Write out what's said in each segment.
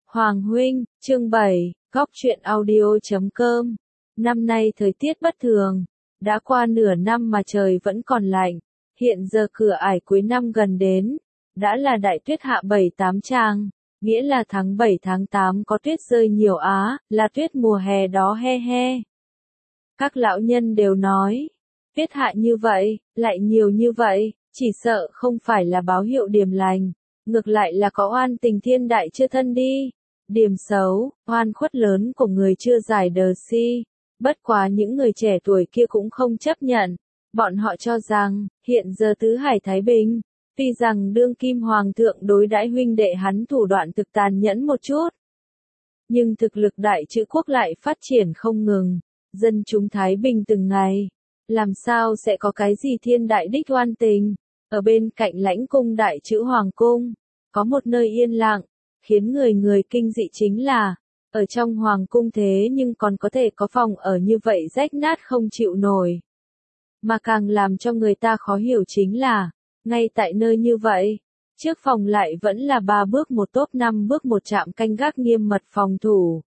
Hoàng huynh, chương 7, góc truyện audio.com. Năm nay thời tiết bất thường, đã qua nửa năm mà trời vẫn còn lạnh, hiện giờ cửa ải cuối năm gần đến, đã là đại tuyết hạ 7-8 tràng, nghĩa là tháng 7 tháng 8 có tuyết rơi nhiều á, là tuyết mùa hè đó he he. Các lão nhân đều nói, tuyết hạ như vậy, lại nhiều như vậy, chỉ sợ không phải là báo hiệu điềm lành, ngược lại là có oan tình thiên đại chưa thân đi. Điểm xấu, oan khuất lớn của người chưa giải đờ si. Bất quá những người trẻ tuổi kia cũng không chấp nhận. Bọn họ cho rằng, hiện giờ tứ hải Thái Bình, tuy rằng đương kim hoàng thượng đối đãi huynh đệ hắn thủ đoạn thực tàn nhẫn một chút. Nhưng thực lực đại chữ quốc lại phát triển không ngừng, dân chúng Thái Bình từng ngày. Làm sao sẽ có cái gì thiên đại đích oan tình? Ở bên cạnh lãnh cung đại chữ hoàng cung, có một nơi yên lặng. Khiến người kinh dị chính là, ở trong hoàng cung thế nhưng còn có thể có phòng ở như vậy rách nát không chịu nổi. Mà càng làm cho người ta khó hiểu chính là, ngay tại nơi như vậy, trước phòng lại vẫn là 3 bước một tốp 5 bước một trạm canh gác nghiêm mật phòng thủ.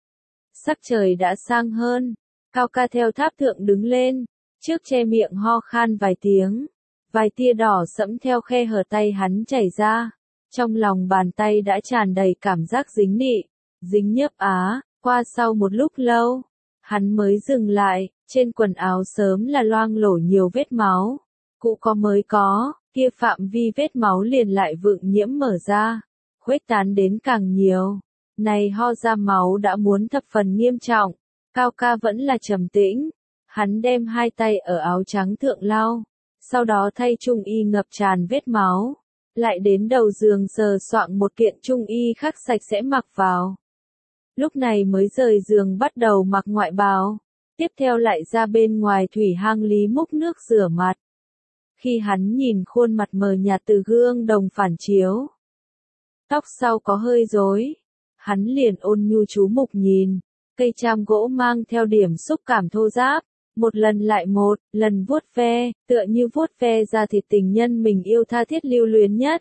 Sắc trời đã sang hơn, Cao Ca theo tháp thượng đứng lên, trước che miệng ho khan vài tiếng, vài tia đỏ sẫm theo khe hở tay hắn chảy ra. Trong lòng bàn tay đã tràn đầy cảm giác dính nị, dính nhớp á, qua sau một lúc lâu, hắn mới dừng lại, trên quần áo sớm là loang lổ nhiều vết máu, cũ có mới có, kia phạm vi vết máu liền lại vượng nhiễm mở ra, khuếch tán đến càng nhiều, này ho ra máu đã muốn thập phần nghiêm trọng, Cao Ca vẫn là trầm tĩnh, hắn đem hai tay ở áo trắng thượng lau, sau đó thay trung y ngập tràn vết máu. Lại đến đầu giường sờ soạng một kiện trung y khác sạch sẽ mặc vào. Lúc này mới rời giường bắt đầu mặc ngoại bào, tiếp theo lại ra bên ngoài thủy hang lý múc nước rửa mặt. Khi hắn nhìn khuôn mặt mờ nhạt từ gương đồng phản chiếu, tóc sau có hơi rối, hắn liền ôn nhu chú mục nhìn, cây cham gỗ mang theo điểm xúc cảm thô ráp. Một lần lại một, lần vuốt ve, tựa như vuốt ve ra thịt tình nhân mình yêu tha thiết lưu luyến nhất.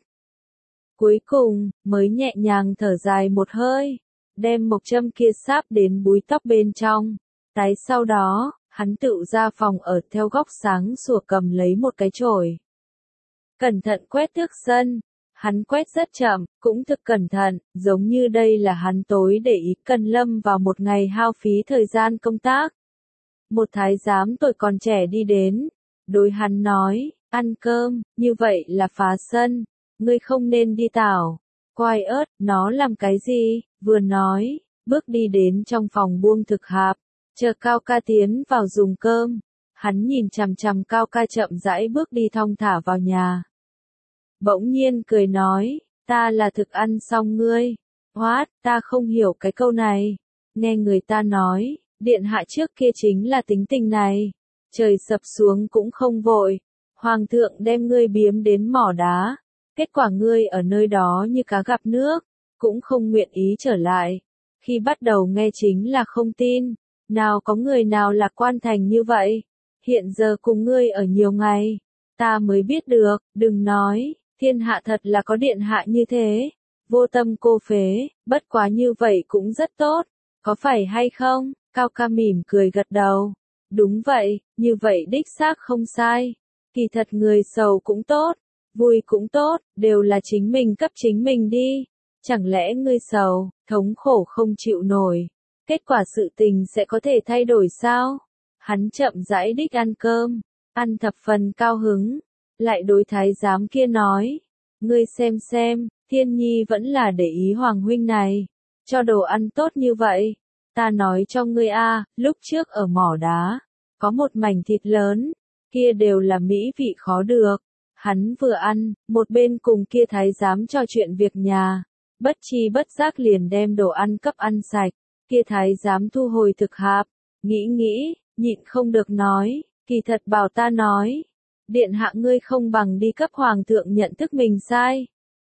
Cuối cùng, mới nhẹ nhàng thở dài một hơi, đem mộc châm kia sáp đến búi tóc bên trong. Tái sau đó, hắn tự ra phòng ở theo góc sáng sủa cầm lấy một cái chổi. Cẩn thận quét tước sân, hắn quét rất chậm, cũng thực cẩn thận, giống như đây là hắn tối để ý cần lâm vào một ngày hao phí thời gian công tác. Một thái giám tuổi còn trẻ đi đến, đối hắn nói, ăn cơm, như vậy là phá sân, ngươi không nên đi tảo, quai ớt, nó làm cái gì, vừa nói, bước đi đến trong phòng buông thực hạp, chờ Cao Ca tiến vào dùng cơm, hắn nhìn chằm chằm Cao Ca chậm rãi bước đi thong thả vào nhà. Bỗng nhiên cười nói, ta là thực ăn xong ngươi, Hoát, ta không hiểu cái câu này, nghe người ta nói. Điện hạ trước kia chính là tính tình này, trời sập xuống cũng không vội, hoàng thượng đem ngươi biếm đến mỏ đá, kết quả ngươi ở nơi đó như cá gặp nước, cũng không nguyện ý trở lại, khi bắt đầu nghe chính là không tin, nào có người nào lạc quan thành như vậy, hiện giờ cùng ngươi ở nhiều ngày, ta mới biết được, đừng nói, thiên hạ thật là có điện hạ như thế, vô tâm cô phế, bất quá như vậy cũng rất tốt, có phải hay không? Cao Ca mỉm cười gật đầu. Đúng vậy, như vậy đích xác không sai. Kỳ thật người sầu cũng tốt, vui cũng tốt, đều là chính mình cấp chính mình đi. Chẳng lẽ ngươi sầu, thống khổ không chịu nổi. Kết quả sự tình sẽ có thể thay đổi sao? Hắn chậm rãi đích ăn cơm, ăn thập phần cao hứng. Lại đối thái giám kia nói. Ngươi xem, Thiên Nhi vẫn là để ý Hoàng huynh này. Cho đồ ăn tốt như vậy. Ta nói cho ngươi lúc trước ở mỏ đá, có một mảnh thịt lớn, kia đều là mỹ vị khó được. Hắn vừa ăn, một bên cùng kia thái giám trò chuyện việc nhà, bất chi bất giác liền đem đồ ăn cấp ăn sạch, kia thái giám thu hồi thực hạp, nghĩ, nhịn không được nói, kỳ thật bảo ta nói, điện hạ ngươi không bằng đi cấp hoàng thượng nhận thức mình sai.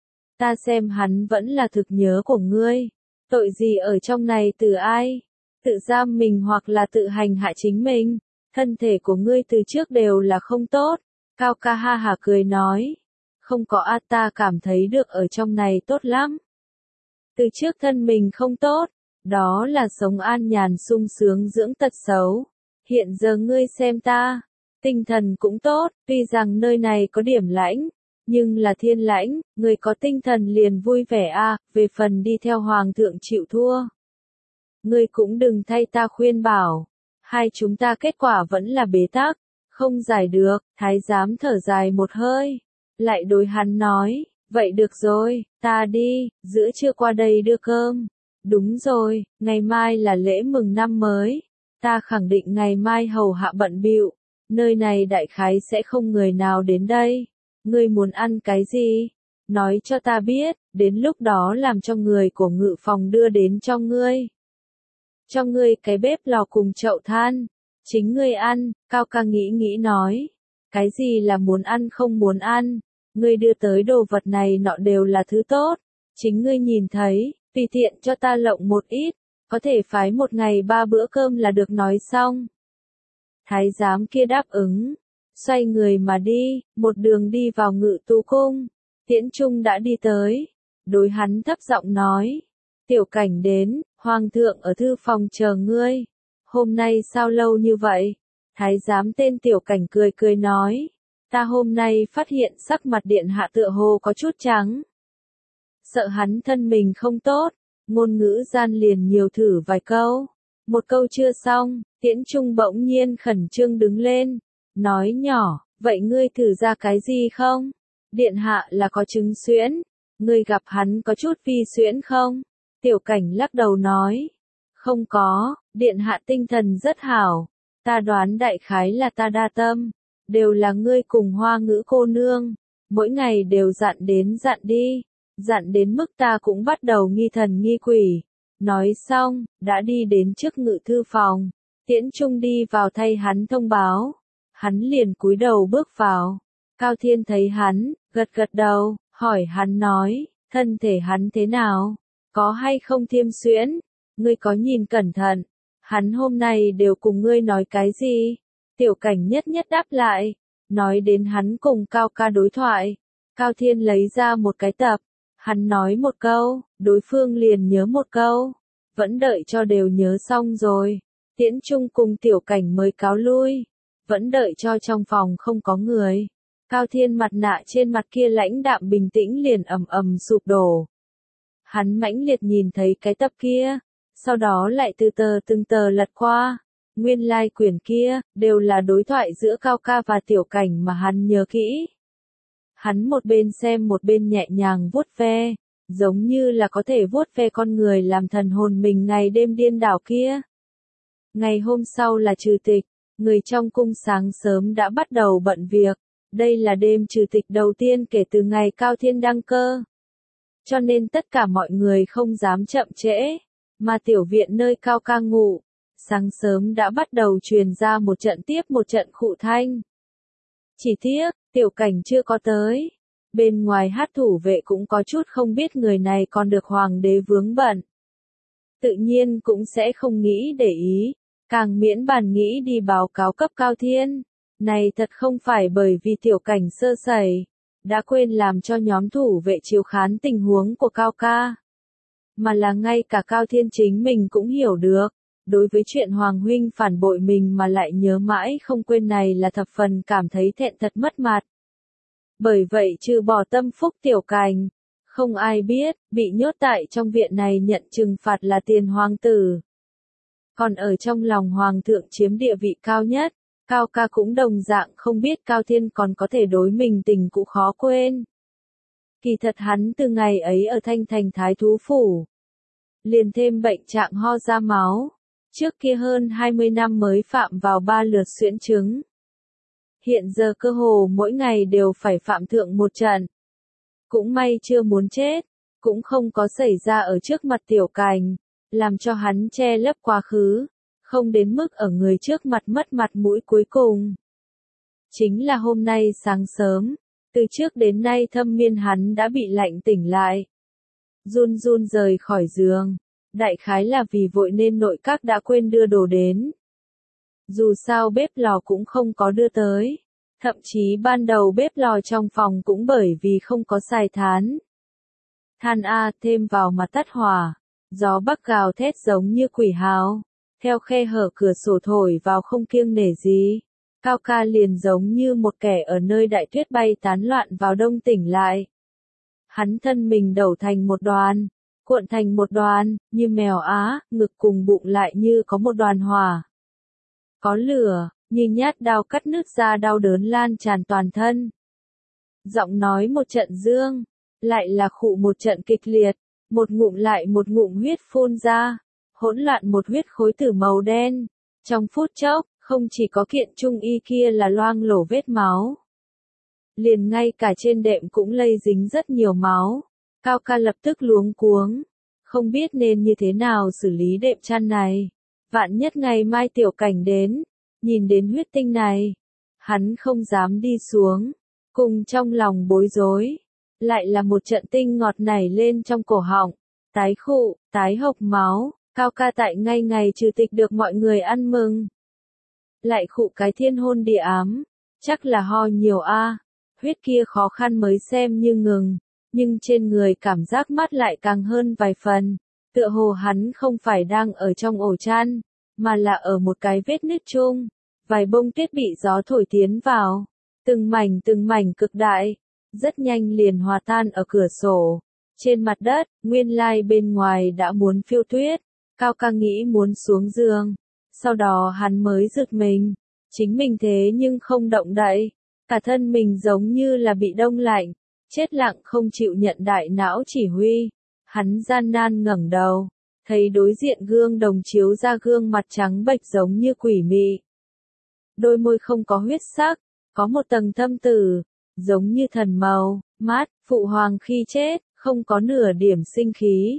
Ta xem hắn vẫn là thực nhớ của ngươi. Tội gì ở trong này từ ai? Tự giam mình hoặc là tự hành hại chính mình? Thân thể của ngươi từ trước đều là không tốt. Cao Ca ha hả cười nói. Không có ta cảm thấy được ở trong này tốt lắm. Từ trước thân mình không tốt, đó là sống an nhàn sung sướng dưỡng tật xấu. Hiện giờ ngươi xem ta, tinh thần cũng tốt, tuy rằng nơi này có điểm lãnh, nhưng là thiên lãnh, người có tinh thần liền vui vẻ a, về phần đi theo hoàng thượng chịu thua. Ngươi cũng đừng thay ta khuyên bảo, hai chúng ta kết quả vẫn là bế tắc, không giải được, thái giám thở dài một hơi, lại đối hắn nói, vậy được rồi, ta đi, giữa trưa qua đây đưa cơm. Đúng rồi, ngày mai là lễ mừng năm mới, ta khẳng định ngày mai hầu hạ bận bịu, nơi này đại khái sẽ không người nào đến đây. Ngươi muốn ăn cái gì? Nói cho ta biết, đến lúc đó làm cho người của ngự phòng đưa đến cho ngươi. Cho ngươi cái bếp lò cùng chậu than, chính ngươi ăn, Cao Ca nghĩ nói. Cái gì là muốn ăn không muốn ăn, ngươi đưa tới đồ vật này nọ đều là thứ tốt, chính ngươi nhìn thấy, tùy tiện cho ta lộng một ít, có thể phái một ngày 3 bữa cơm là được nói xong. Thái giám kia đáp ứng, xoay người mà đi, một đường đi vào Ngự Tú cung. Tiễn Trung đã đi tới, đối hắn thấp giọng nói, Tiểu Cảnh đến, hoàng thượng ở thư phòng chờ ngươi. Hôm nay sao lâu như vậy? Thái giám tên Tiểu Cảnh cười nói, ta hôm nay phát hiện sắc mặt điện hạ tựa hồ có chút trắng. Sợ hắn thân mình không tốt, ngôn ngữ gian liền nhiều thử vài câu. Một câu chưa xong, Tiễn Trung bỗng nhiên khẩn trương đứng lên, nói nhỏ, vậy ngươi thử ra cái gì không? Điện hạ là có chứng suyễn, ngươi gặp hắn có chút vi suyễn không? Tiểu Cảnh lắc đầu nói, không có, điện hạ tinh thần rất hảo, ta đoán đại khái là ta đa tâm, đều là ngươi cùng Hoa Ngữ cô nương, mỗi ngày đều dặn đi, dặn đến mức ta cũng bắt đầu nghi thần nghi quỷ. Nói xong, đã đi đến trước ngự thư phòng, Tiễn Trung đi vào thay hắn thông báo, hắn liền cúi đầu bước vào, Cao Thiên thấy hắn, gật đầu, hỏi hắn nói, thân thể hắn thế nào, có hay không thiêm suyễn, ngươi có nhìn cẩn thận, hắn hôm nay đều cùng ngươi nói cái gì, Tiểu Cảnh nhất đáp lại, nói đến hắn cùng Cao Ca đối thoại, Cao Thiên lấy ra một cái tập, hắn nói một câu, đối phương liền nhớ một câu, vẫn đợi cho đều nhớ xong rồi, Tiễn Trung cùng Tiểu Cảnh mới cáo lui, vẫn đợi cho trong phòng không có người. Cao Thiên mặt nạ trên mặt kia lãnh đạm bình tĩnh liền ầm sụp đổ. Hắn mãnh liệt nhìn thấy cái tập kia, sau đó lại từ từng tờ lật qua. Nguyên lai quyển kia, đều là đối thoại giữa Cao Ca và Tiểu Cảnh mà hắn nhớ kỹ. Hắn một bên xem một bên nhẹ nhàng vuốt ve, giống như là có thể vuốt ve con người làm thần hồn mình ngày đêm điên đảo kia. Ngày hôm sau là trừ tịch, người trong cung sáng sớm đã bắt đầu bận việc. Đây là đêm trừ tịch đầu tiên kể từ ngày Cao Thiên đăng cơ. Cho nên tất cả mọi người không dám chậm trễ, mà tiểu viện nơi Cao Ca ngủ, sáng sớm đã bắt đầu truyền ra một trận tiếp một trận khụ thanh. Chỉ tiếc, Tiểu Cảnh chưa có tới. Bên ngoài hát thủ vệ cũng có chút không biết người này còn được hoàng đế vướng bận. Tự nhiên cũng sẽ không nghĩ để ý, càng miễn bàn nghĩ đi báo cáo cấp Cao Thiên. Này thật không phải bởi vì Tiểu Cảnh sơ sẩy, đã quên làm cho nhóm thủ vệ chiếu khán tình huống của Cao Ca. Mà là ngay cả Cao Thiên chính mình cũng hiểu được, đối với chuyện Hoàng huynh phản bội mình mà lại nhớ mãi không quên này là thập phần cảm thấy thẹn thật mất mặt. Bởi vậy trừ bỏ tâm phúc Tiểu Cảnh, không ai biết, bị nhốt tại trong viện này nhận trừng phạt là Tiền Hoàng tử. Còn ở trong lòng Hoàng thượng chiếm địa vị cao nhất, Cao Ca cũng đồng dạng không biết Cao Thiên còn có thể đối mình tình cũ khó quên. Kỳ thật hắn từ ngày ấy ở Thanh Thành Thái Thú Phủ, liền thêm bệnh trạng ho ra máu, trước kia hơn 20 năm mới phạm vào 3 lượt xuyễn chứng. Hiện giờ cơ hồ mỗi ngày đều phải phạm thượng một trận. Cũng may chưa muốn chết, cũng không có xảy ra ở trước mặt Tiểu Cảnh, làm cho hắn che lấp quá khứ, không đến mức ở người trước mặt mất mặt mũi cuối cùng. Chính là hôm nay sáng sớm, từ trước đến nay thâm miên hắn đã bị lạnh tỉnh lại. Run run rời khỏi giường, đại khái là vì vội nên nội các đã quên đưa đồ đến. Dù sao bếp lò cũng không có đưa tới, thậm chí ban đầu bếp lò trong phòng cũng bởi vì không có xài than. Than thêm vào mà tắt hỏa. Gió bắc gào thét giống như quỷ hào. Theo khe hở cửa sổ thổi vào không kiêng nể gì. Cao ca liền giống như một kẻ ở nơi đại tuyết bay tán loạn vào đông tỉnh lại. Hắn thân mình đẩu thành một đoàn, cuộn thành một đoàn, như mèo á, ngực cùng bụng lại như có một đoàn hỏa. Có lửa, như nhát đao cắt nứt ra đau đớn lan tràn toàn thân. Giọng nói một trận dương, lại là khụ một trận kịch liệt, một ngụm lại một ngụm huyết phun ra, hỗn loạn một huyết khối tử màu đen. Trong phút chốc, không chỉ có kiện trung y kia là loang lổ vết máu. Liền ngay cả trên đệm cũng lây dính rất nhiều máu. Cao ca lập tức luống cuống, không biết nên như thế nào xử lý đệm chăn này. Vạn nhất ngày mai tiểu cảnh đến, nhìn đến huyết tinh này, hắn không dám đi xuống, cùng trong lòng bối rối. Lại là một trận tinh ngọt nảy lên trong cổ họng, tái khụ, tái hộc máu, Cao ca tại ngay ngày trừ tịch được mọi người ăn mừng. Lại khụ cái thiên hôn địa ám, chắc là ho nhiều huyết kia khó khăn mới xem như ngừng, nhưng trên người cảm giác mát lại càng hơn vài phần, tựa hồ hắn không phải đang ở trong ổ chăn, mà là ở một cái vết nứt chung, vài bông tuyết bị gió thổi tiến vào, từng mảnh cực đại, rất nhanh liền hòa tan ở cửa sổ. Trên mặt đất, nguyên lai bên ngoài đã muốn phiêu tuyết, Cao ca nghĩ muốn xuống giường, sau đó hắn mới giật mình, chính mình thế nhưng không động đậy, cả thân mình giống như là bị đông lạnh, chết lặng không chịu nhận đại não chỉ huy. Hắn gian nan ngẩng đầu, thấy đối diện gương đồng chiếu ra gương mặt trắng bệch giống như quỷ mị. Đôi môi không có huyết sắc, có một tầng thâm tử, giống như thần màu, mát, phụ hoàng khi chết, không có nửa điểm sinh khí.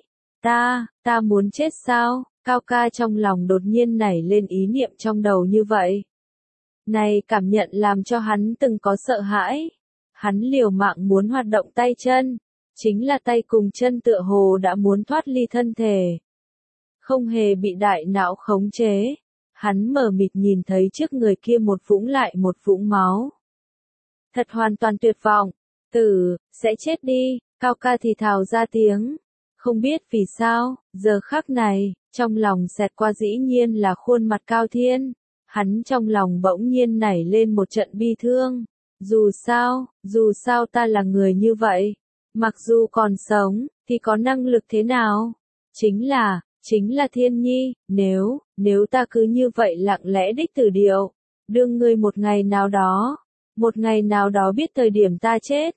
Ta muốn chết sao? Cao ca trong lòng đột nhiên nảy lên ý niệm trong đầu như vậy. Này cảm nhận làm cho hắn từng có sợ hãi. Hắn liều mạng muốn hoạt động tay chân, chính là tay cùng chân tựa hồ đã muốn thoát ly thân thể. Không hề bị đại não khống chế. Hắn mờ mịt nhìn thấy trước người kia một vũng lại một vũng máu. Thật hoàn toàn tuyệt vọng. Sẽ chết đi, Cao ca thì thào ra tiếng. Không biết vì sao, giờ khắc này, trong lòng xẹt qua dĩ nhiên là khuôn mặt Cao Thiên. Hắn trong lòng bỗng nhiên nảy lên một trận bi thương. Dù sao ta là người như vậy. Mặc dù còn sống, thì có năng lực thế nào? Chính là Thiên Nhi, nếu ta cứ như vậy lặng lẽ đích tử điệu, đương ngươi một ngày nào đó biết thời điểm ta chết,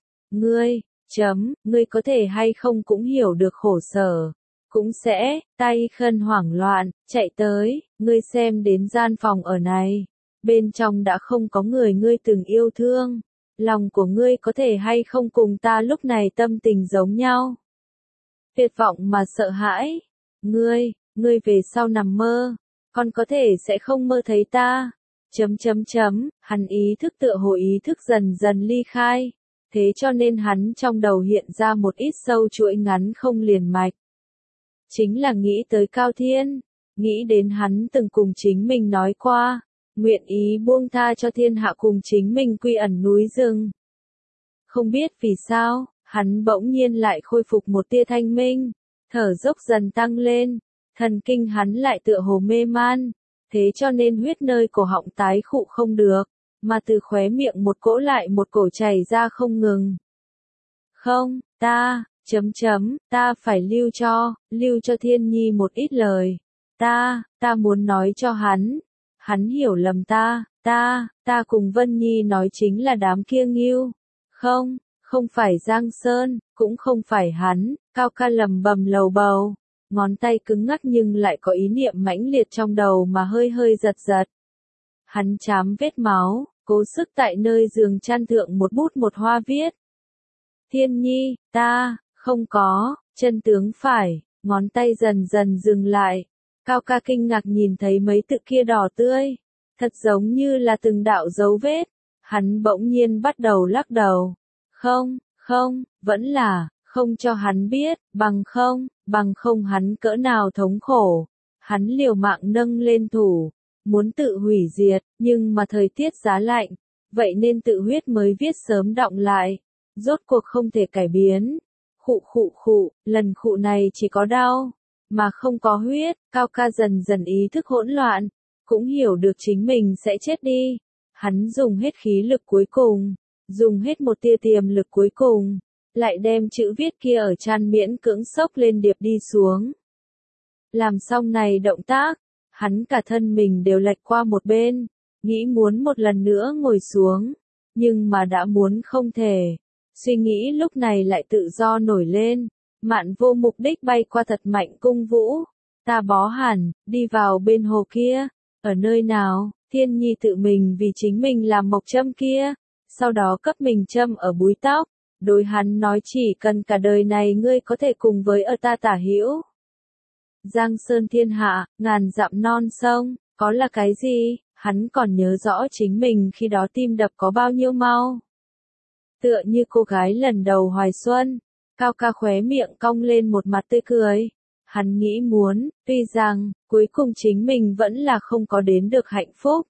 ngươi có thể hay không cũng hiểu được khổ sở, cũng sẽ, tay khân hoảng loạn, chạy tới, ngươi xem đến gian phòng ở này, bên trong đã không có người ngươi từng yêu thương, lòng của ngươi có thể hay không cùng ta lúc này tâm tình giống nhau. Tuyệt vọng mà sợ hãi, ngươi về sau nằm mơ, còn có thể sẽ không mơ thấy ta. Hắn ý thức tựa hồ ý thức dần dần ly khai, thế cho nên hắn trong đầu hiện ra một ít sâu chuỗi ngắn không liền mạch. Chính là nghĩ tới Cao Thiên, nghĩ đến hắn từng cùng chính mình nói qua, nguyện ý buông tha cho thiên hạ cùng chính mình quy ẩn núi rừng. Không biết vì sao, hắn bỗng nhiên lại khôi phục một tia thanh minh, thở dốc dần tăng lên, thần kinh hắn lại tựa hồ mê man, thế cho nên huyết nơi cổ họng tái khụ không được, mà từ khóe miệng một cỗ lại một cổ chảy ra không ngừng. Không, ta phải lưu cho Thiên Nhi một ít lời. Ta muốn nói cho hắn hiểu lầm ta cùng Vân Nhi nói chính là đám kia Ngưu. Không phải Giang Sơn, cũng không phải hắn, Cao ca lầm bầm lầu bầu, ngón tay cứng ngắc nhưng lại có ý niệm mãnh liệt trong đầu mà hơi giật giật. Hắn chám vết máu, cố sức tại nơi giường chăn thượng một bút một hoa viết. Thiên Nhi, ta, không có, chân tướng phải, ngón tay dần dần dừng lại. Cao ca kinh ngạc nhìn thấy mấy tự kia đỏ tươi, thật giống như là từng đạo dấu vết. Hắn bỗng nhiên bắt đầu lắc đầu. Không, vẫn là, không cho hắn biết, bằng không hắn cỡ nào thống khổ. Hắn liều mạng nâng lên thủ, muốn tự hủy diệt, nhưng mà thời tiết giá lạnh, vậy nên tự huyết mới viết sớm đọng lại, rốt cuộc không thể cải biến. Khụ, lần khụ này chỉ có đau, mà không có huyết. Cao ca dần dần ý thức hỗn loạn, cũng hiểu được chính mình sẽ chết đi. Hắn dùng hết khí lực cuối cùng, dùng hết một tia tiềm lực cuối cùng, lại đem chữ viết kia ở trán miễn cưỡng xốc lên điệp đi xuống. Làm xong này động tác, hắn cả thân mình đều lệch qua một bên, nghĩ muốn một lần nữa ngồi xuống, nhưng mà đã muốn không thể. Suy nghĩ lúc này lại tự do nổi lên, Mạn Vô mục đích bay qua thật mạnh cung vũ. Ta bó hẳn, đi vào bên hồ kia, ở nơi nào, Thiên Nhi tự mình vì chính mình làm mộc châm kia, sau đó cấp mình châm ở búi tóc, đối hắn nói chỉ cần cả đời này ngươi có thể cùng với ở ta tả hữu. Giang sơn thiên hạ, ngàn dặm non sông, có là cái gì, hắn còn nhớ rõ chính mình khi đó tim đập có bao nhiêu mau. Tựa như cô gái lần đầu hoài xuân, Cao ca khóe miệng cong lên một mặt tươi cười. Hắn nghĩ muốn, tuy rằng, cuối cùng chính mình vẫn là không có đến được hạnh phúc.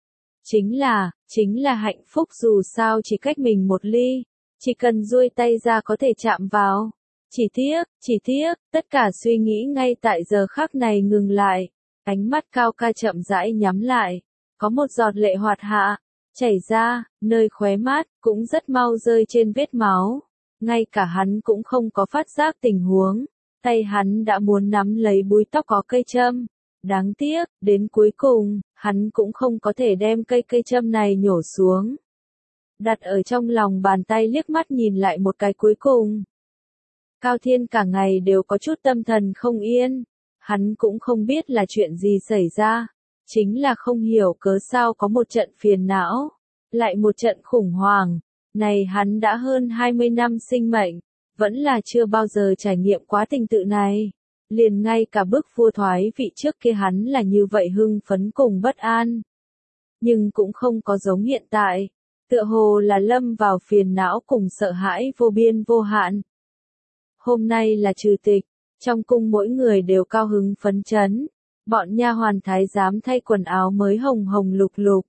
Chính là hạnh phúc dù sao chỉ cách mình một ly, chỉ cần duỗi tay ra có thể chạm vào. Chỉ tiếc, tất cả suy nghĩ ngay tại giờ khắc này ngừng lại. Ánh mắt Cao ca chậm rãi nhắm lại, có một giọt lệ hoạt hạ, chảy ra, nơi khóe mắt, cũng rất mau rơi trên vết máu. Ngay cả hắn cũng không có phát giác tình huống, tay hắn đã muốn nắm lấy búi tóc có cây châm. Đáng tiếc, đến cuối cùng, hắn cũng không có thể đem cây châm này nhổ xuống. Đặt ở trong lòng bàn tay liếc mắt nhìn lại một cái cuối cùng. Cao Thiên cả ngày đều có chút tâm thần không yên, hắn cũng không biết là chuyện gì xảy ra, chính là không hiểu cớ sao có một trận phiền não, lại một trận khủng hoảng. Này hắn đã hơn 20 năm sinh mệnh, vẫn là chưa bao giờ trải nghiệm quá tình tự này. Liền ngay cả bước vua thoái vị trước kia hắn là như vậy hưng phấn cùng bất an. Nhưng cũng không có giống hiện tại, tựa hồ là lâm vào phiền não cùng sợ hãi vô biên vô hạn. Hôm nay là trừ tịch, trong cung mỗi người đều cao hứng phấn chấn, bọn nha hoàn thái giám thay quần áo mới hồng hồng lục lục.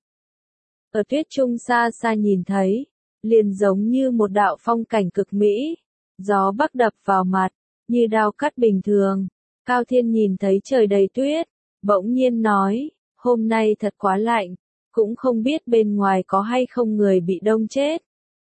Ở tuyết trung xa xa nhìn thấy, liền giống như một đạo phong cảnh cực mỹ, gió bắc đập vào mặt, như đao cắt bình thường. Cao Thiên nhìn thấy trời đầy tuyết, bỗng nhiên nói, hôm nay thật quá lạnh, cũng không biết bên ngoài có hay không người bị đông chết.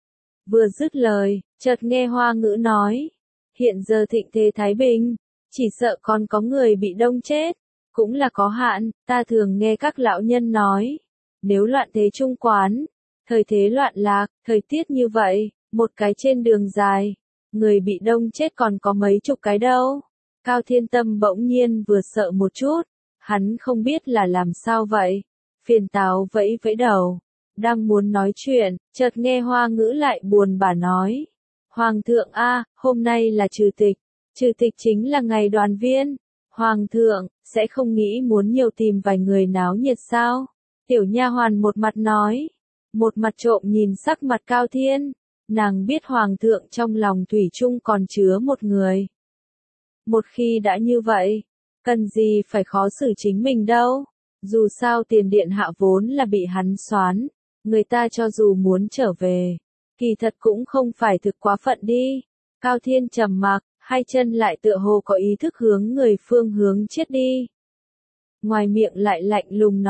Vừa dứt lời, chợt nghe Hoa Ngữ nói, hiện giờ thịnh thế Thái Bình, chỉ sợ còn có người bị đông chết, cũng là có hạn, ta thường nghe các lão nhân nói, nếu loạn thế trung quán, thời thế loạn lạc, thời tiết như vậy, một cái trên đường dài, người bị đông chết còn có mấy chục cái đâu. Cao Thiên Tâm bỗng nhiên vừa sợ một chút, hắn không biết là làm sao vậy. Phiền táo vẫy vẫy đầu, đang muốn nói chuyện, chợt nghe Hoa Ngữ lại buồn bã nói. Hoàng thượng a, hôm nay là trừ tịch chính là ngày đoàn viên. Hoàng thượng, sẽ không nghĩ muốn nhiều tìm vài người náo nhiệt sao? Tiểu nha hoàn một mặt nói, một mặt trộm nhìn sắc mặt Cao Thiên, nàng biết Hoàng thượng trong lòng thủy chung còn chứa một người. Một khi đã như vậy, cần gì phải khó xử chính mình đâu, dù sao tiền điện hạ vốn là bị hắn soán, người ta cho dù muốn trở về, kỳ thật cũng không phải thực quá phận đi. Cao Thiên trầm mặc, hai chân lại tựa hồ có ý thức hướng người phương hướng chết đi. Ngoài miệng lại lạnh lùng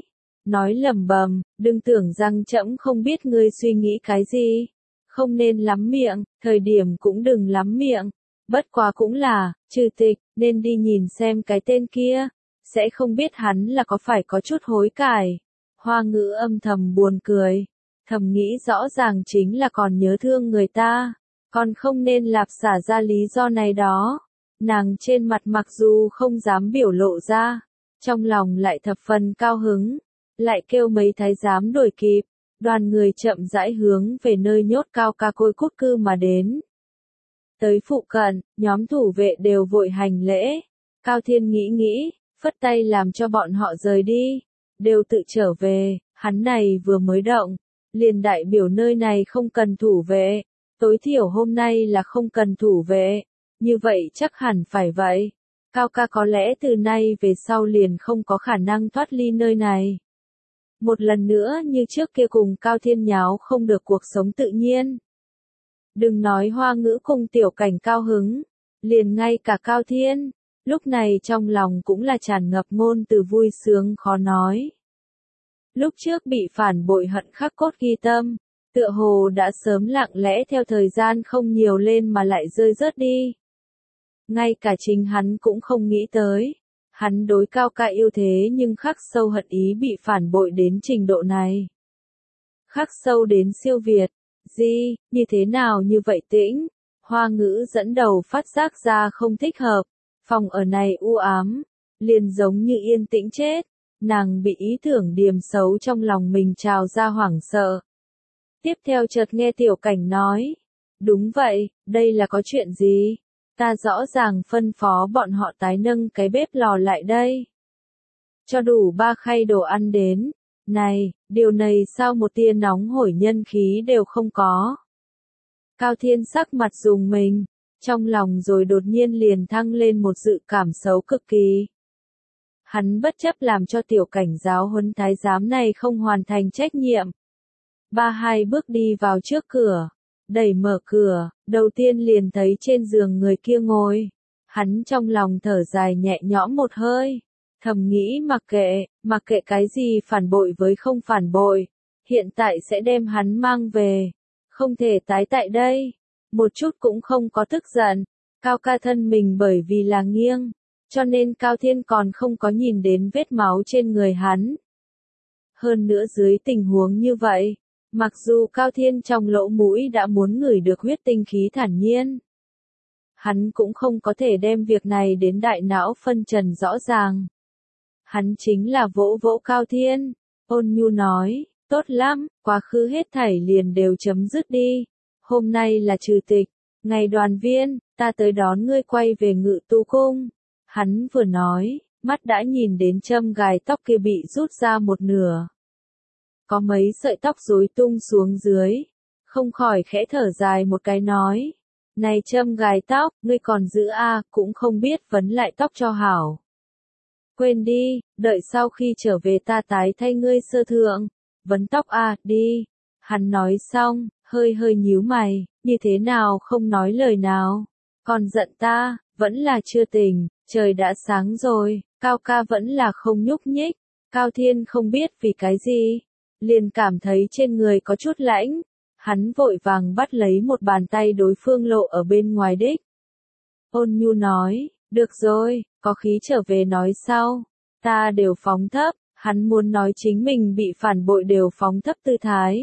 nói lẩm bẩm, đừng tưởng rằng trẫm không biết ngươi suy nghĩ cái gì, không nên lắm miệng, thời điểm cũng đừng lắm miệng, bất quá cũng là, trừ tịch, nên đi nhìn xem cái tên kia, sẽ không biết hắn là có phải có chút hối cải. Hoa Ngữ âm thầm buồn cười, thầm nghĩ rõ ràng chính là còn nhớ thương người ta, còn không nên lạp xả ra lý do này đó. Nàng trên mặt mặc dù không dám biểu lộ ra, trong lòng lại thập phần cao hứng, lại kêu mấy thái giám đuổi kịp, đoàn người chậm rãi hướng về nơi nhốt Cao ca côi cút cư mà đến. Tới phụ cận, nhóm thủ vệ đều vội hành lễ, Cao Thiên nghĩ, phất tay làm cho bọn họ rời đi, đều tự trở về, hắn này vừa mới động, liền đại biểu nơi này không cần thủ vệ, tối thiểu hôm nay là không cần thủ vệ, như vậy chắc hẳn phải vậy. Cao ca có lẽ từ nay về sau liền không có khả năng thoát ly nơi này. Một lần nữa như trước kia cùng Cao Thiên nháo không được cuộc sống tự nhiên. Đừng nói Hoa Ngữ cùng Tiểu Cảnh cao hứng, liền ngay cả Cao Thiên, lúc này trong lòng cũng là tràn ngập ngôn từ vui sướng khó nói. Lúc trước bị phản bội hận khắc cốt ghi tâm, tựa hồ đã sớm lặng lẽ theo thời gian không nhiều lên mà lại rơi rớt đi. Ngay cả chính hắn cũng không nghĩ tới, hắn đối Cao Ca yêu thế nhưng khắc sâu hận ý bị phản bội đến trình độ này. Khắc sâu đến siêu việt, gì, như thế nào như vậy Tĩnh? Hoa Ngữ dẫn đầu phát giác ra không thích hợp, phòng ở này u ám, liền giống như yên tĩnh chết, nàng bị ý tưởng điềm xấu trong lòng mình trào ra hoảng sợ. Tiếp theo chợt nghe Tiểu Cảnh nói, đúng vậy, đây là có chuyện gì? Ta rõ ràng phân phó bọn họ tái nâng cái bếp lò lại đây. Cho đủ 3 khay đồ ăn đến, này, điều này sao một tia nóng hổi nhân khí đều không có. Cao Thiên sắc mặt rùng mình, trong lòng rồi đột nhiên liền thăng lên một dự cảm xấu cực kỳ. Hắn bất chấp làm cho Tiểu Cảnh giáo huấn thái giám này không hoàn thành trách nhiệm. 2 bước đi vào trước cửa, đẩy mở cửa, đầu tiên liền thấy trên giường người kia ngồi. Hắn trong lòng thở dài nhẹ nhõm một hơi, thầm nghĩ mặc kệ cái gì phản bội với không phản bội, hiện tại sẽ đem hắn mang về, không thể tái tại đây. Một chút cũng không có tức giận, Cao Ca thân mình bởi vì là nghiêng, cho nên Cao Thiên còn không có nhìn đến vết máu trên người hắn. Hơn nữa dưới tình huống như vậy, mặc dù Cao Thiên trong lỗ mũi đã muốn ngửi được huyết tinh khí thản nhiên, hắn cũng không có thể đem việc này đến đại não phân trần rõ ràng. Hắn chính là vỗ vỗ Cao Thiên, ôn nhu nói, tốt lắm, quá khứ hết thảy liền đều chấm dứt đi. Hôm nay là trừ tịch, ngày đoàn viên, ta tới đón ngươi quay về Ngự Tu Cung. Hắn vừa nói, mắt đã nhìn đến châm gài tóc kia bị rút ra một nửa. Có mấy sợi tóc rối tung xuống dưới, không khỏi khẽ thở dài một cái nói. Này châm gài tóc, ngươi còn giữ cũng không biết vấn lại tóc cho hảo. Quên đi, đợi sau khi trở về ta tái thay ngươi sơ thượng, vấn tóc đi. Hắn nói xong, hơi nhíu mày, như thế nào không nói lời nào. Còn giận ta, vẫn là chưa tỉnh, trời đã sáng rồi, Cao Ca vẫn là không nhúc nhích. Cao Thiên không biết vì cái gì, liền cảm thấy trên người có chút lãnh. Hắn vội vàng bắt lấy một bàn tay đối phương lộ ở bên ngoài đích. Ôn nhu nói, được rồi, có khí trở về nói sau. Ta đều phóng thấp, hắn muốn nói chính mình bị phản bội đều phóng thấp tư thái.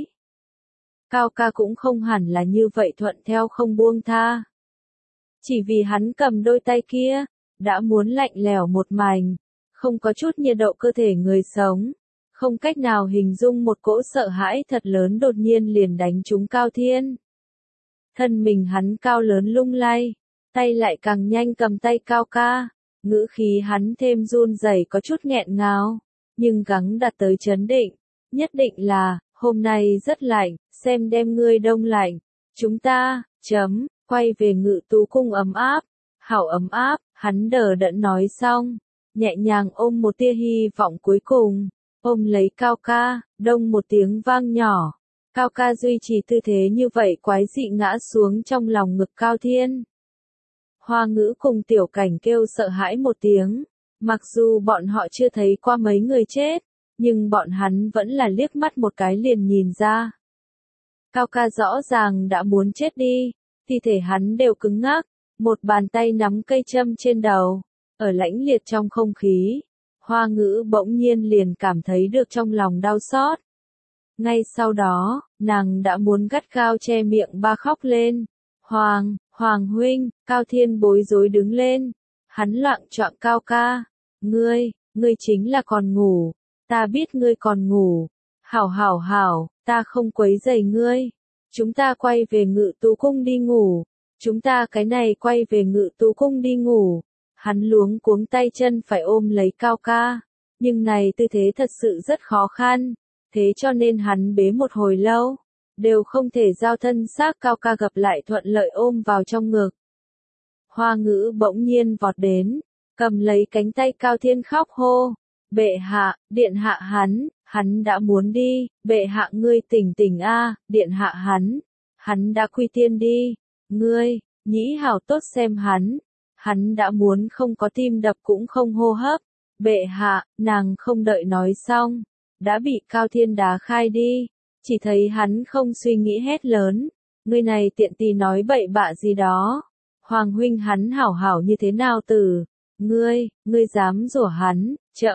Cao Ca cũng không hẳn là như vậy thuận theo không buông tha. Chỉ vì hắn cầm đôi tay kia, đã muốn lạnh lẽo một mảnh, không có chút nhiệt độ cơ thể người sống. Không cách nào hình dung một cỗ sợ hãi thật lớn đột nhiên liền đánh trúng Cao Thiên. Thân mình hắn cao lớn lung lay, tay lại càng nhanh cầm tay Cao Ca, ngữ khí hắn thêm run rẩy có chút nghẹn ngào, nhưng gắng đặt tới chấn định, nhất định là, hôm nay rất lạnh, xem đem ngươi đông lạnh, chúng ta, quay về Ngự Tu Cung ấm áp, hảo ấm áp, hắn đờ đẫn nói xong, nhẹ nhàng ôm một tia hy vọng cuối cùng. Ôm lấy Cao Ca, đông một tiếng vang nhỏ. Cao Ca duy trì tư thế như vậy quái dị ngã xuống trong lòng ngực Cao Thiên. Hoa Ngữ cùng Tiểu Cảnh kêu sợ hãi một tiếng. Mặc dù bọn họ chưa thấy qua mấy người chết, nhưng bọn hắn vẫn là liếc mắt một cái liền nhìn ra. Cao Ca rõ ràng đã muốn chết đi, thi thể hắn đều cứng ngắc, một bàn tay nắm cây châm trên đầu, ở lãnh liệt trong không khí. Hoa Ngữ bỗng nhiên liền cảm thấy được trong lòng đau xót. Ngay sau đó, nàng đã muốn gắt gao che miệng khóc lên. Hoàng huynh, Cao Thiên bối rối đứng lên. Hắn loạng choạng Cao Ca. Ngươi chính là còn ngủ. Ta biết ngươi còn ngủ. Hảo, ta không quấy rầy ngươi. Chúng ta quay về Ngự Tu Cung đi ngủ. Chúng ta cái này quay về Ngự Tu Cung đi ngủ. Hắn luống cuống tay chân phải ôm lấy Cao Ca, nhưng này tư thế thật sự rất khó khăn, thế cho nên hắn bế một hồi lâu, đều không thể giao thân xác Cao Ca gặp lại thuận lợi ôm vào trong ngực. Hoa Ngữ bỗng nhiên vọt đến, cầm lấy cánh tay Cao Thiên khóc hô, bệ hạ, điện hạ hắn đã muốn đi, bệ hạ ngươi tỉnh tỉnh điện hạ Hắn đã quy tiên đi. Ngươi, Nhĩ Hảo tốt xem hắn đã muốn không có tim đập cũng không hô hấp. Bệ hạ, nàng không đợi nói xong, đã bị Cao Thiên đá khai đi, chỉ thấy hắn không suy nghĩ hét lớn, ngươi này tiện tì nói bậy bạ gì đó, Hoàng huynh hắn hảo hảo như thế nào tử, ngươi dám rủa hắn,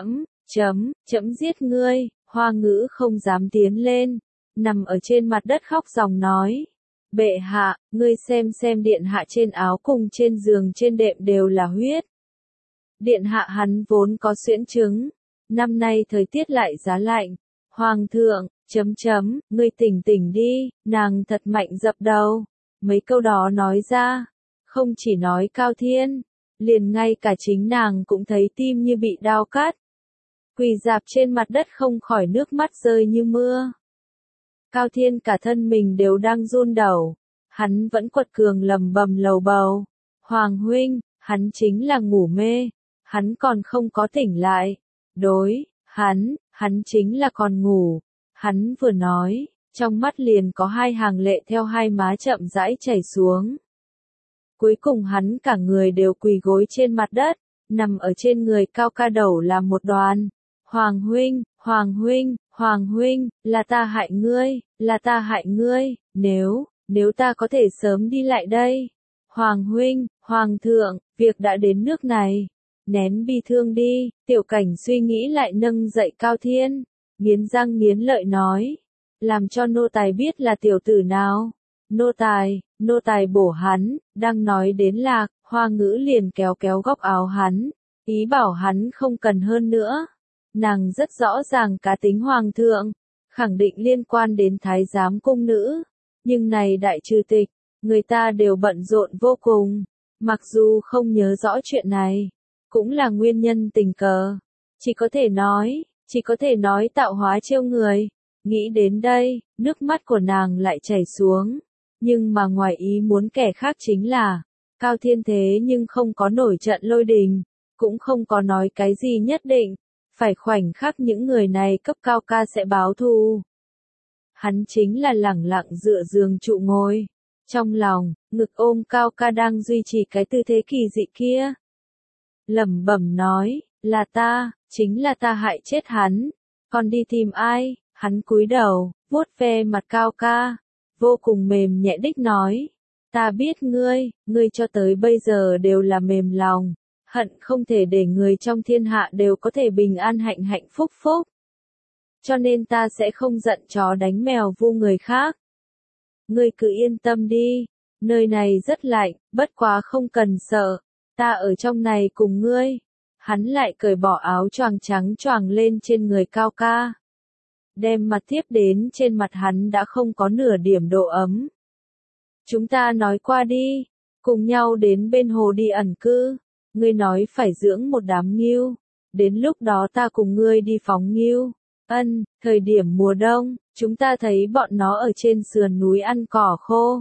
chấm giết ngươi, Hoa Ngữ không dám tiến lên, nằm ở trên mặt đất khóc ròng nói. Bệ hạ, ngươi xem điện hạ trên áo cùng trên giường trên đệm đều là huyết. Điện hạ hắn vốn có suyễn chứng, năm nay thời tiết lại giá lạnh. Hoàng thượng, ngươi tỉnh đi, nàng thật mạnh dập đầu. Mấy câu đó nói ra, không chỉ nói Cao Thiên, liền ngay cả chính nàng cũng thấy tim như bị đao cắt. Quỳ rạp trên mặt đất không khỏi nước mắt rơi như mưa. Cao Thiên cả thân mình đều đang run đầu, hắn vẫn quật cường lầm bầm lầu bầu. Hoàng huynh, hắn chính là ngủ mê, hắn còn không có tỉnh lại. Đối, hắn chính là còn ngủ. Hắn vừa nói, trong mắt liền có hai hàng lệ theo hai má chậm rãi chảy xuống. Cuối cùng hắn cả người đều quỳ gối trên mặt đất, nằm ở trên người Cao Ca đầu là một đoàn. Hoàng huynh, là ta hại ngươi, nếu ta có thể sớm đi lại đây. Hoàng thượng, việc đã đến nước này, nén bi thương đi, Tiểu Cảnh suy nghĩ lại nâng dậy Cao Thiên, nghiến răng nghiến lợi nói, làm cho nô tài biết là tiểu tử nào. Nô tài bổ hắn, đang nói đến Lạc, Hoa Ngữ liền kéo góc áo hắn, ý bảo hắn không cần hơn nữa. Nàng rất rõ ràng cá tính hoàng thượng, khẳng định liên quan đến thái giám cung nữ, nhưng này đại trừ tịch, người ta đều bận rộn vô cùng, mặc dù không nhớ rõ chuyện này, cũng là nguyên nhân tình cờ, chỉ có thể nói tạo hóa trêu người. Nghĩ đến đây, nước mắt của nàng lại chảy xuống, nhưng mà ngoài ý muốn kẻ khác chính là, Cao Thiên thế nhưng không có nổi trận lôi đình, cũng không có nói cái gì nhất định, phải khoảnh khắc những người này cấp Cao Ca sẽ báo thù. Hắn chính là lẳng lặng dựa giường trụ ngồi, trong lòng, ngực ôm Cao Ca đang duy trì cái tư thế kỳ dị kia. Lẩm bẩm nói, chính là ta hại chết hắn, còn đi tìm ai? Hắn cúi đầu, vuốt ve mặt Cao Ca, vô cùng mềm nhẹ đích nói, ta biết ngươi cho tới bây giờ đều là mềm lòng, hận không thể để người trong thiên hạ đều có thể bình an hạnh phúc. Cho nên ta sẽ không giận chó đánh mèo vu người khác. Ngươi cứ yên tâm đi, nơi này rất lạnh, bất quá không cần sợ, ta ở trong này cùng ngươi. Hắn lại cởi bỏ áo choàng trắng choàng lên trên người Cao Ca, đem mặt tiếp đến trên mặt hắn đã không có nửa điểm độ ấm. Chúng ta nói qua đi, cùng nhau đến bên hồ đi ẩn cư, ngươi nói phải dưỡng một đám ngưu, đến lúc đó ta cùng ngươi đi phóng ngưu. Thời điểm mùa đông, chúng ta thấy bọn nó ở trên sườn núi ăn cỏ khô.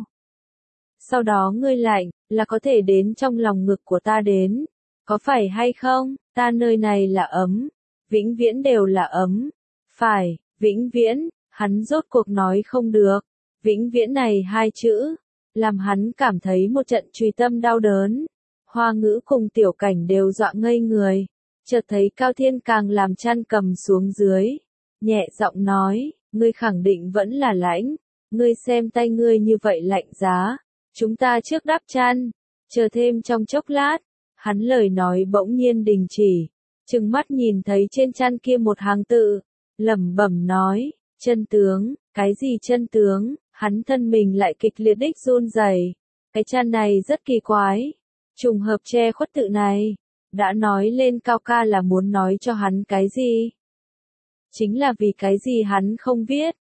Sau đó ngươi lạnh, là có thể đến trong lòng ngực của ta đến, có phải hay không? Ta nơi này là ấm, vĩnh viễn đều là ấm. Phải, vĩnh viễn, hắn rốt cuộc nói không được. Vĩnh viễn này hai chữ, làm hắn cảm thấy một trận truy tâm đau đớn. Hoa Ngữ cùng Tiểu Cảnh đều dọa ngây người, chợt thấy Cao Thiên càng làm chăn cầm xuống dưới, nhẹ giọng nói, ngươi khẳng định vẫn là lãnh, ngươi xem tay ngươi như vậy lạnh giá, chúng ta trước đắp chăn, chờ thêm trong chốc lát. Hắn lời nói bỗng nhiên đình chỉ, trừng mắt nhìn thấy trên chăn kia một hàng tự, lẩm bẩm nói, chân tướng, cái gì chân tướng? Hắn thân mình lại kịch liệt đích run rẩy. Cái chăn này rất kỳ quái, trùng hợp che khuất tự này, đã nói lên Cao Ca là muốn nói cho hắn cái gì? Chính là vì cái gì hắn không viết,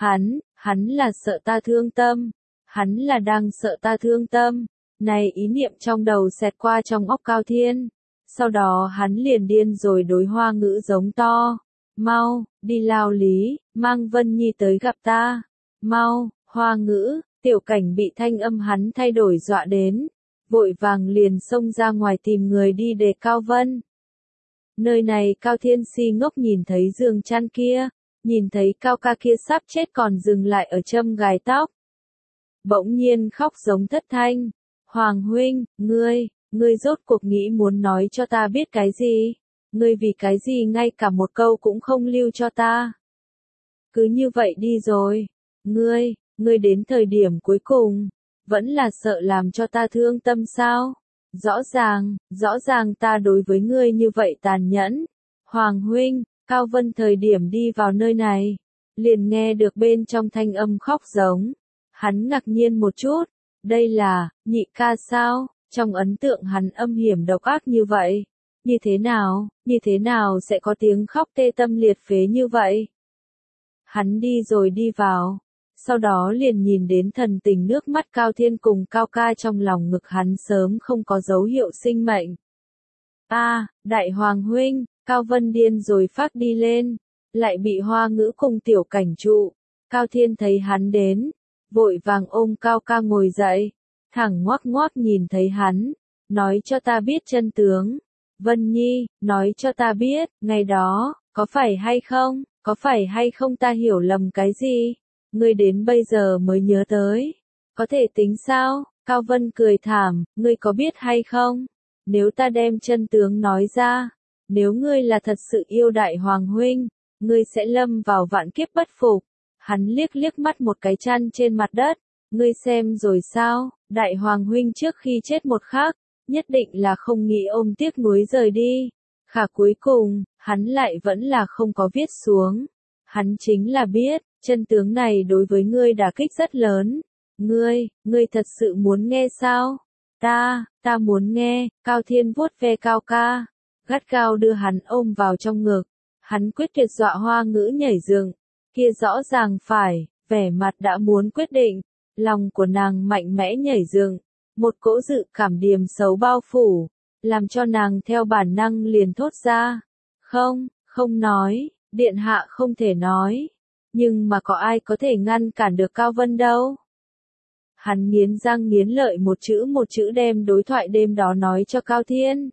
hắn là sợ ta thương tâm, hắn là đang sợ ta thương tâm. Này ý niệm trong đầu xẹt qua trong óc Cao Thiên, sau đó hắn liền điên rồi đối Hoa Ngữ giống to, mau, đi lao lý, mang Vân Nhi tới gặp ta, mau. Hoa Ngữ, Tiểu Cảnh bị thanh âm hắn thay đổi dọa đến, vội vàng liền xông ra ngoài tìm người đi đề Cao Vân. Nơi này Cao Thiên si ngốc nhìn thấy giường chăn kia, nhìn thấy Cao Ca kia sắp chết còn dừng lại ở châm gài tóc. bỗng nhiên khóc giống thất thanh. Hoàng huynh, ngươi rốt cuộc nghĩ muốn nói cho ta biết cái gì? Ngươi vì cái gì ngay cả một câu cũng không lưu cho ta? Cứ như vậy đi rồi. Ngươi đến thời điểm cuối cùng, vẫn là sợ làm cho ta thương tâm sao? Rõ ràng ta đối với ngươi như vậy tàn nhẫn. Hoàng huynh, Cao Vân thời điểm đi vào nơi này, liền nghe được bên trong thanh âm khóc giống. Hắn ngạc nhiên một chút, đây là, nhị ca sao? Trong ấn tượng hắn âm hiểm độc ác như vậy. Như thế nào sẽ có tiếng khóc tê tâm liệt phế như vậy? Hắn đi rồi đi vào, sau đó liền nhìn đến thần tình nước mắt Cao Thiên cùng Cao Ca trong lòng ngực hắn sớm không có dấu hiệu sinh mệnh. Đại hoàng huynh, Cao Vân điên rồi phát đi lên, lại bị Hoa Ngữ cùng Tiểu Cảnh trụ. Cao Thiên thấy hắn đến, vội vàng ôm Cao Ca ngồi dậy, thẳng ngoác ngoác nhìn thấy hắn, nói cho ta biết chân tướng. Vân Nhi, nói cho ta biết, ngày đó, có phải hay không ta hiểu lầm cái gì? Ngươi đến bây giờ mới nhớ tới. Có thể tính sao? Cao Vân cười thảm, ngươi có biết hay không? Nếu ta đem chân tướng nói ra, nếu ngươi là thật sự yêu đại hoàng huynh, ngươi sẽ lâm vào vạn kiếp bất phục. Hắn liếc mắt một cái chăn trên mặt đất, ngươi xem rồi sao? Đại hoàng huynh trước khi chết một khắc, nhất định là không nghĩ ôm tiếc nuối rời đi. Khả cuối cùng, hắn lại vẫn là không có viết xuống. Hắn chính là biết, chân tướng này đối với ngươi đả kích rất lớn. Ngươi thật sự muốn nghe sao? Ta muốn nghe. Cao Thiên vuốt ve Cao Ca, gắt gao đưa hắn ôm vào trong ngực. Hắn quyết tuyệt dọa Hoa Ngữ nhảy dựng, kia rõ ràng phải, vẻ mặt đã muốn quyết định. Lòng của nàng mạnh mẽ nhảy dựng, một cỗ dự cảm điềm xấu bao phủ, làm cho nàng theo bản năng liền thốt ra. Không nói, điện hạ không thể nói. Nhưng mà có ai có thể ngăn cản được Cao Vân đâu? Hắn nghiến răng nghiến lợi một chữ đem đối thoại đêm đó nói cho Cao Thiên.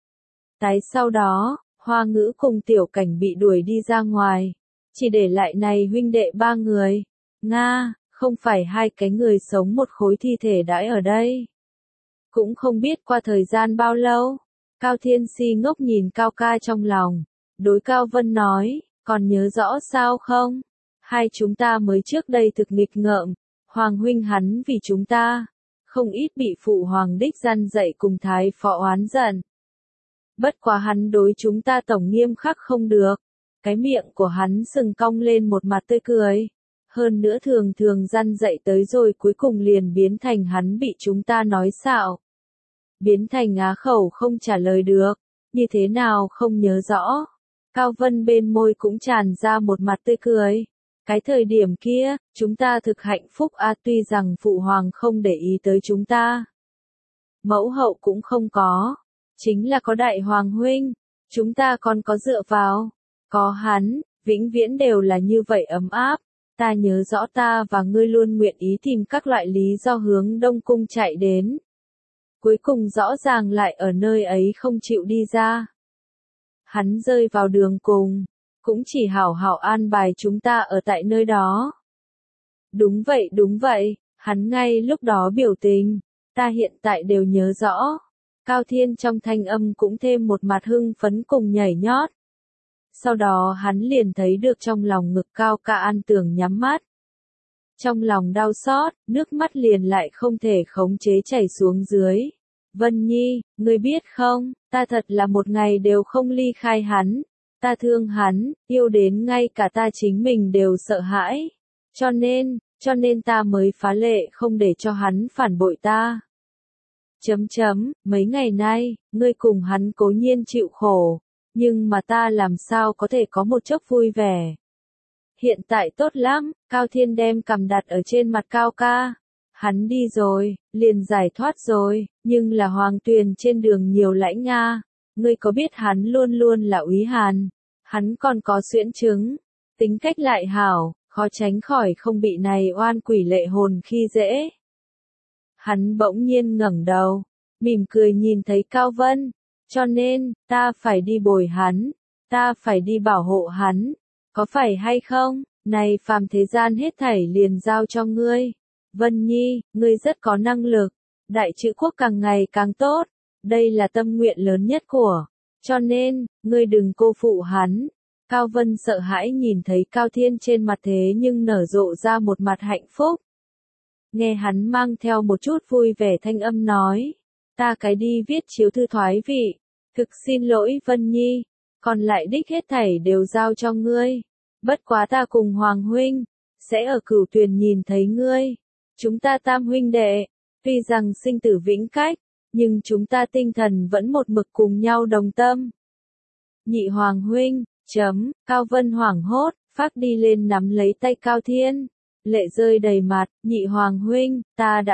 Sau đó, Hoa Ngữ cùng Tiểu Cảnh bị đuổi đi ra ngoài, chỉ để lại này huynh đệ ba người. Không phải hai cái người sống một khối thi thể đãi ở đây. Cũng không biết qua thời gian bao lâu, Cao Thiên si ngốc nhìn Cao Ca trong lòng, đối Cao Vân nói, còn nhớ rõ sao không? Hai chúng ta mới trước đây thực nghịch ngợm, Hoàng huynh hắn vì chúng ta, không ít bị phụ hoàng đích gian dạy cùng thái phó oán giận. Bất quá hắn đối chúng ta tổng nghiêm khắc không được, cái miệng của hắn sừng cong lên một mặt tươi cười. Hơn nữa thường gian dạy tới rồi cuối cùng liền biến thành hắn bị chúng ta nói xạo. Biến thành á khẩu không trả lời được, như thế nào không nhớ rõ. Cao Vân bên môi cũng tràn ra một mặt tươi cười. Cái thời điểm kia, chúng ta thực hạnh phúc tuy rằng phụ hoàng không để ý tới chúng ta. Mẫu hậu cũng không có. Chính là có đại hoàng huynh, chúng ta còn có dựa vào. Có hắn, vĩnh viễn đều là như vậy ấm áp. Ta nhớ rõ ta và ngươi luôn nguyện ý tìm các loại lý do hướng Đông Cung chạy đến. Cuối cùng rõ ràng lại ở nơi ấy không chịu đi ra. Hắn rơi vào đường cùng, cũng chỉ hảo hảo an bài chúng ta ở tại nơi đó. Đúng vậy, hắn ngay lúc đó biểu tình, ta hiện tại đều nhớ rõ. Cao Thiên trong thanh âm cũng thêm một mặt hưng phấn cùng nhảy nhót. Sau đó hắn liền thấy được trong lòng ngực Cao Ca an tường nhắm mắt. Trong lòng đau xót, nước mắt liền lại không thể khống chế chảy xuống dưới. Vân Nhi, ngươi biết không, ta thật là một ngày đều không ly khai hắn. Ta thương hắn, yêu đến ngay cả ta chính mình đều sợ hãi. Cho nên ta mới phá lệ không để cho hắn phản bội ta. Mấy ngày nay, ngươi cùng hắn cố nhiên chịu khổ, nhưng mà ta làm sao có thể có một chốc vui vẻ. Hiện tại tốt lắm, Cao Thiên đem cằm đặt ở trên mặt Cao Ca. Hắn đi rồi, liền giải thoát rồi, nhưng là Hoàng Tuyền trên đường nhiều lãnh Nga. Ngươi có biết hắn luôn luôn là úy hàn, hắn còn có xuyễn chứng, tính cách lại hảo, khó tránh khỏi không bị này oan quỷ lệ hồn khi dễ. Hắn bỗng nhiên ngẩng đầu, mỉm cười nhìn thấy Cao Vân, cho nên, ta phải đi bồi hắn, ta phải đi bảo hộ hắn, có phải hay không, này phàm thế gian hết thảy liền giao cho ngươi. Vân Nhi, ngươi rất có năng lực, đại trữ quốc càng ngày càng tốt, đây là tâm nguyện lớn nhất của, cho nên, ngươi đừng cô phụ hắn. Cao Vân sợ hãi nhìn thấy Cao Thiên trên mặt thế nhưng nở rộ ra một mặt hạnh phúc. Nghe hắn mang theo một chút vui vẻ thanh âm nói, ta cái đi viết chiếu thư thoái vị, thực xin lỗi Vân Nhi, còn lại đích hết thảy đều giao cho ngươi, bất quá ta cùng Hoàng huynh, sẽ ở Cửu Tuyền nhìn thấy ngươi, chúng ta tam huynh đệ, tuy rằng sinh tử vĩnh cách, nhưng chúng ta tinh thần vẫn một mực cùng nhau đồng tâm. Nhị Hoàng huynh, Cao Vân hoảng hốt, phát đi lên nắm lấy tay Cao Thiên. Lệ rơi đầy mặt, Nhị Hoàng huynh,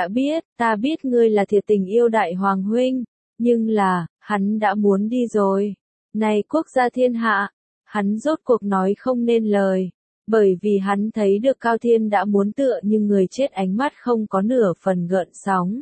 ta biết ngươi là thiệt tình yêu đại Hoàng huynh, nhưng là, hắn đã muốn đi rồi. Này quốc gia thiên hạ, hắn rốt cuộc nói không nên lời, bởi vì hắn thấy được Cao Thiên đã muốn tựa như người chết ánh mắt không có nửa phần gợn sóng.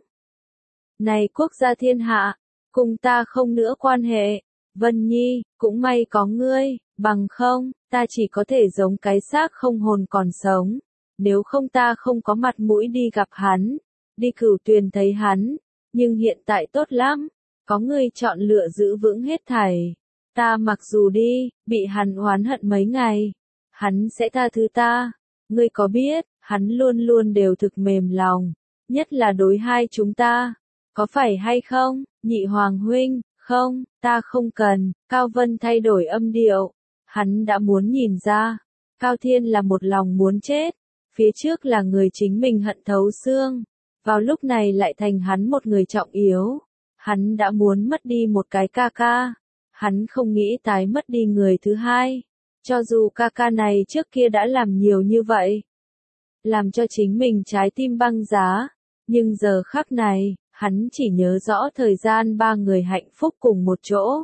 Này quốc gia thiên hạ, cùng ta không nữa quan hệ, Vân Nhi, cũng may có ngươi, bằng không, ta chỉ có thể giống cái xác không hồn còn sống. Nếu không ta không có mặt mũi đi gặp hắn, đi Cửu Tuyền thấy hắn, nhưng hiện tại tốt lắm, có người chọn lựa giữ vững hết thảy. Ta mặc dù đi, bị hắn oán hận mấy ngày, hắn sẽ tha thứ ta. Ngươi có biết, hắn luôn luôn đều thực mềm lòng, nhất là đối hai chúng ta. Có phải hay không, Nhị Hoàng huynh, không, ta không cần. Cao Vân thay đổi âm điệu, hắn đã muốn nhìn ra, Cao Thiên là một lòng muốn chết. Phía trước là người chính mình hận thấu xương, vào lúc này lại thành hắn một người trọng yếu. Hắn đã muốn mất đi một cái ca ca, hắn không nghĩ tái mất đi người thứ hai. Cho dù ca ca này trước kia đã làm nhiều như vậy, làm cho chính mình trái tim băng giá, nhưng giờ khắc này, hắn chỉ nhớ rõ thời gian ba người hạnh phúc cùng một chỗ.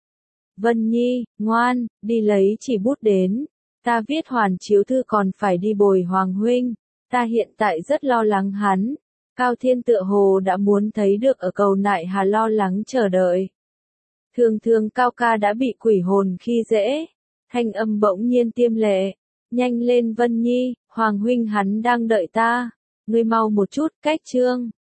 Vân Nhi, ngoan, đi lấy chỉ bút đến. Ta viết hoàn chiếu thư còn phải đi bồi Hoàng huynh, ta hiện tại rất lo lắng hắn. Cao Thiên tựa hồ đã muốn thấy được ở cầu nại hà lo lắng chờ đợi. Thường Cao ca đã bị quỷ hồn khi dễ, thanh âm bỗng nhiên tiêm lệ, nhanh lên Vân Nhi, Hoàng huynh hắn đang đợi ta, ngươi mau một chút, cách chương.